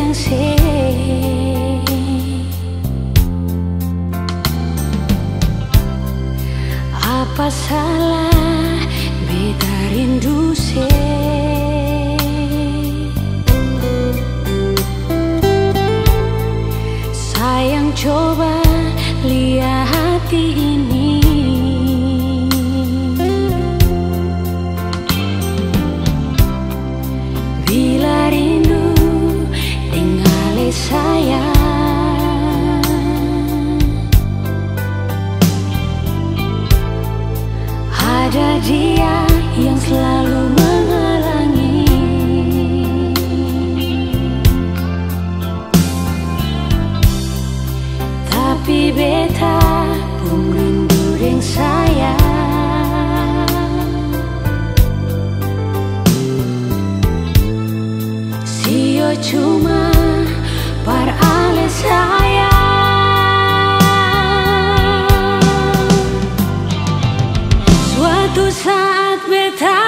se apa salah beta rindu se sayang coba lihat hati ini bila rindu tinggali saya ada dia yang selalu menghalangi tapi beta pun rindu dengan saya sio cuma par ale saya suatu saat beta